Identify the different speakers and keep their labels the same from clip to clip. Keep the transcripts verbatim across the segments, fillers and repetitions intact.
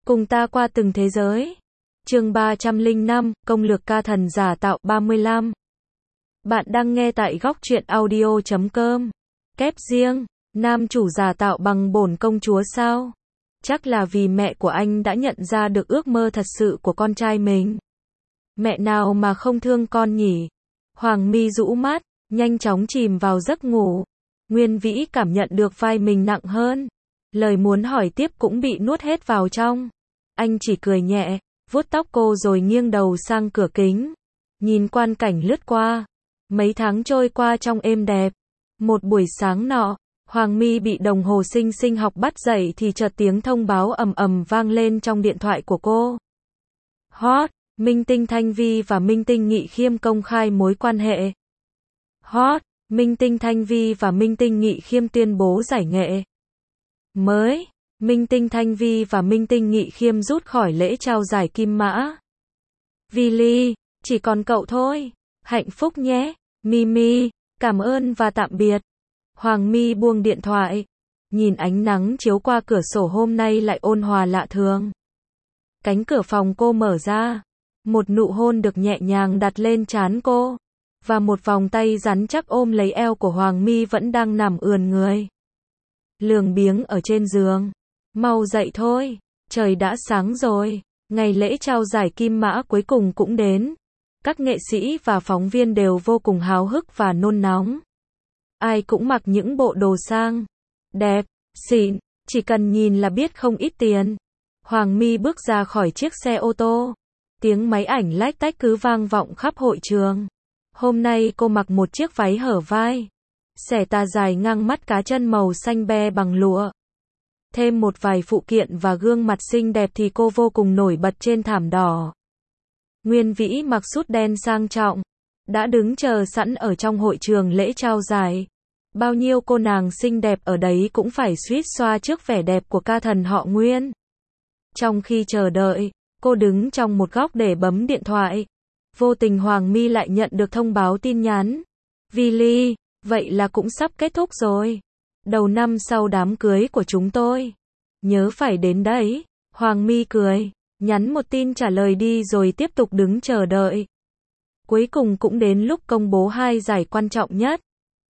Speaker 1: Cùng ta qua từng thế giới. Chương ba trăm lẻ năm, công lược ca thần giả tạo ba mươi lăm. Bạn đang nghe tại góc truyện audio chấm com. Kép riêng, nam chủ giả tạo bằng bổn công chúa sao? Chắc là vì mẹ của anh đã nhận ra được ước mơ thật sự của con trai mình. Mẹ nào mà không thương con nhỉ? Hoàng Mi rũ mắt, nhanh chóng chìm vào giấc ngủ. Nguyên Vĩ cảm nhận được vai mình nặng hơn. Lời muốn hỏi tiếp cũng bị nuốt hết vào trong. Anh chỉ cười nhẹ, vuốt tóc cô rồi nghiêng đầu sang cửa kính. Nhìn quang cảnh lướt qua. Mấy tháng trôi qua trong êm đẹp. Một buổi sáng nọ, Hoàng Mi bị đồng hồ sinh sinh học bắt dậy thì chợt tiếng thông báo ầm ầm vang lên trong điện thoại của cô. Hot, Minh Tinh Thanh Vi và Minh Tinh Nghị Khiêm công khai mối quan hệ. Hot, Minh Tinh Thanh Vi và Minh Tinh Nghị Khiêm tuyên bố giải nghệ. Mới, Minh Tinh Thanh Vi và Minh Tinh Nghị Khiêm rút khỏi lễ trao giải Kim Mã. Vi Ly, chỉ còn cậu thôi. Hạnh phúc nhé, Mimi, cảm ơn và tạm biệt. Hoàng Mi buông điện thoại, nhìn ánh nắng chiếu qua cửa sổ hôm nay lại ôn hòa lạ thường. Cánh cửa phòng cô mở ra, một nụ hôn được nhẹ nhàng đặt lên trán cô, và một vòng tay rắn chắc ôm lấy eo của Hoàng Mi vẫn đang nằm ườn người. Lường biếng ở trên giường, mau dậy thôi, trời đã sáng rồi. Ngày lễ trao giải Kim Mã cuối cùng cũng đến. Các nghệ sĩ và phóng viên đều vô cùng háo hức và nôn nóng. Ai cũng mặc những bộ đồ sang, đẹp, xịn, chỉ cần nhìn là biết không ít tiền. Hoàng Mi bước ra khỏi chiếc xe ô tô. Tiếng máy ảnh lách tách cứ vang vọng khắp hội trường. Hôm nay cô mặc một chiếc váy hở vai, xẻ tà dài ngang mắt cá chân màu xanh be bằng lụa. Thêm một vài phụ kiện và gương mặt xinh đẹp thì cô vô cùng nổi bật trên thảm đỏ. Nguyên Vĩ mặc sút đen sang trọng, đã đứng chờ sẵn ở trong hội trường lễ trao giải. Bao nhiêu cô nàng xinh đẹp ở đấy cũng phải suýt xoa trước vẻ đẹp của ca thần họ Nguyên. Trong khi chờ đợi, cô đứng trong một góc để bấm điện thoại. Vô tình Hoàng Mi lại nhận được thông báo tin nhắn. Vi Ly, vậy là cũng sắp kết thúc rồi. Đầu năm sau đám cưới của chúng tôi. Nhớ phải đến đấy. Hoàng Mi cười, nhắn một tin trả lời đi rồi tiếp tục đứng chờ đợi. Cuối cùng cũng đến lúc công bố hai giải quan trọng nhất.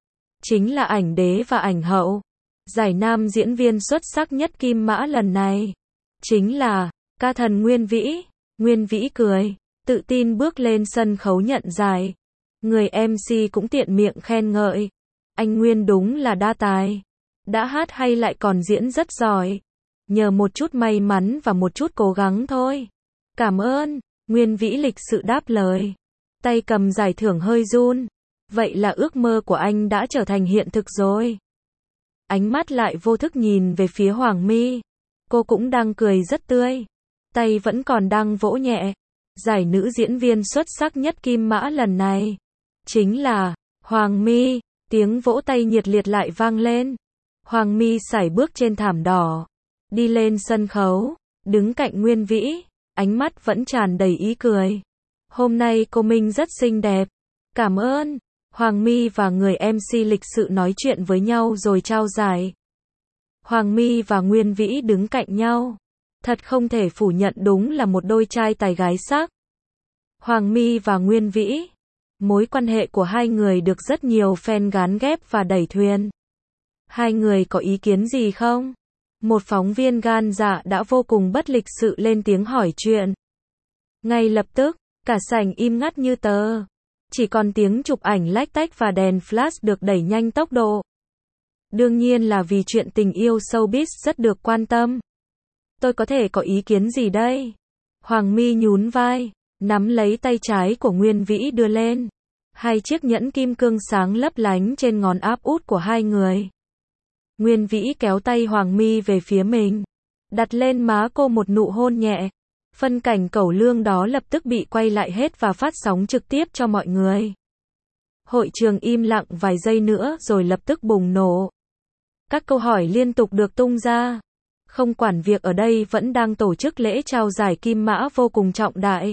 Speaker 1: Chính là ảnh đế và ảnh hậu. Giải nam diễn viên xuất sắc nhất Kim Mã lần này. Chính là ca thần Nguyên Vĩ. Nguyên Vĩ cười, tự tin bước lên sân khấu nhận giải. Người em xê cũng tiện miệng khen ngợi. Anh Nguyên đúng là đa tài. Đã hát hay lại còn diễn rất giỏi. Nhờ một chút may mắn và một chút cố gắng thôi. Cảm ơn, Nguyên Vĩ lịch sự đáp lời. Tay cầm giải thưởng hơi run. Vậy là ước mơ của anh đã trở thành hiện thực rồi. Ánh mắt lại vô thức nhìn về phía Hoàng Mi. Cô cũng đang cười rất tươi. Tay vẫn còn đang vỗ nhẹ. Giải nữ diễn viên xuất sắc nhất Kim Mã lần này. Chính là Hoàng Mi. Tiếng vỗ tay nhiệt liệt lại vang lên. Hoàng Mi sải bước trên thảm đỏ. Đi lên sân khấu. Đứng cạnh Nguyên Vĩ. Ánh mắt vẫn tràn đầy ý cười. Hôm nay cô Minh rất xinh đẹp. Cảm ơn. Hoàng Mi và người em xê lịch sự nói chuyện với nhau rồi trao giải. Hoàng Mi và Nguyên Vĩ đứng cạnh nhau. Thật không thể phủ nhận đúng là một đôi trai tài gái sắc. Hoàng Mi và Nguyên Vĩ. Mối quan hệ của hai người được rất nhiều fan gán ghép và đẩy thuyền. Hai người có ý kiến gì không? Một phóng viên gan dạ đã vô cùng bất lịch sự lên tiếng hỏi chuyện. Ngay lập tức, cả sảnh im ngắt như tờ. Chỉ còn tiếng chụp ảnh lách tách và đèn flash được đẩy nhanh tốc độ. Đương nhiên là vì chuyện tình yêu showbiz rất được quan tâm. Tôi có thể có ý kiến gì đây? Hoàng Mi nhún vai, nắm lấy tay trái của Nguyên Vĩ đưa lên. Hai chiếc nhẫn kim cương sáng lấp lánh trên ngón áp út của hai người. Nguyên Vĩ kéo tay Hoàng Mi về phía mình, đặt lên má cô một nụ hôn nhẹ. Phân cảnh cẩu lương đó lập tức bị quay lại hết và phát sóng trực tiếp cho mọi người. Hội trường im lặng vài giây nữa rồi lập tức bùng nổ. Các câu hỏi liên tục được tung ra. Không quản việc ở đây vẫn đang tổ chức lễ trao giải Kim Mã vô cùng trọng đại.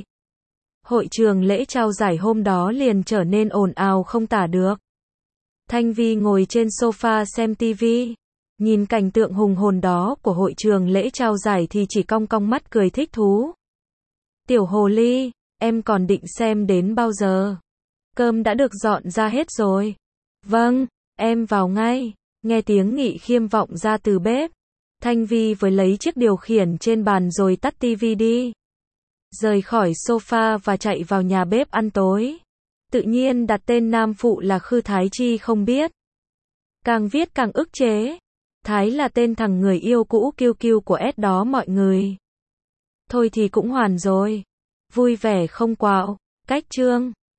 Speaker 1: Hội trường lễ trao giải hôm đó liền trở nên ồn ào không tả được. Thanh Vi ngồi trên sofa xem ti vi. Nhìn cảnh tượng hùng hồn đó của hội trường lễ trao giải thì chỉ cong cong mắt cười thích thú. Tiểu hồ ly, em còn định xem đến bao giờ? Cơm đã được dọn ra hết rồi. Vâng, em vào ngay. Nghe tiếng Nghị Khiêm vọng ra từ bếp. Thanh Vi với lấy chiếc điều khiển trên bàn rồi tắt tivi đi. Rời khỏi sofa và chạy vào nhà bếp ăn tối. Tự nhiên đặt tên nam phụ là Khư Thái Chi không biết. Càng viết càng ức chế. Thái là tên thằng người yêu cũ kiêu kiêu của S đó mọi người. Thôi thì cũng hoàn rồi. Vui vẻ không quạo. Cách chương.